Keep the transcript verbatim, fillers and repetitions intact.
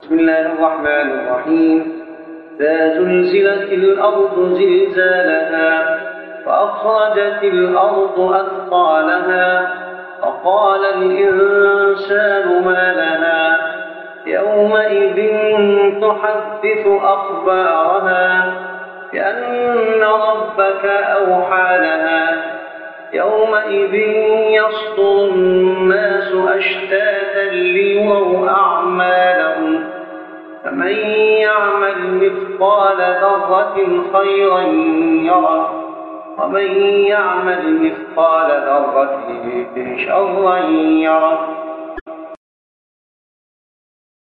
بسم الله الرحمن الرحيم. إذا زلزلت الأرض زلزالها وأخرجت الأرض أثقالها وقال الإنسان ما لها يومئذ تحدث أخبارها بأن ربك أوحى لها يومئذ يصدر الناس أشتاتا ليروا أعمالهم فمن يعمل مثقال ذرة خيرا يره ومن يعمل مثقال ذرة شرا يره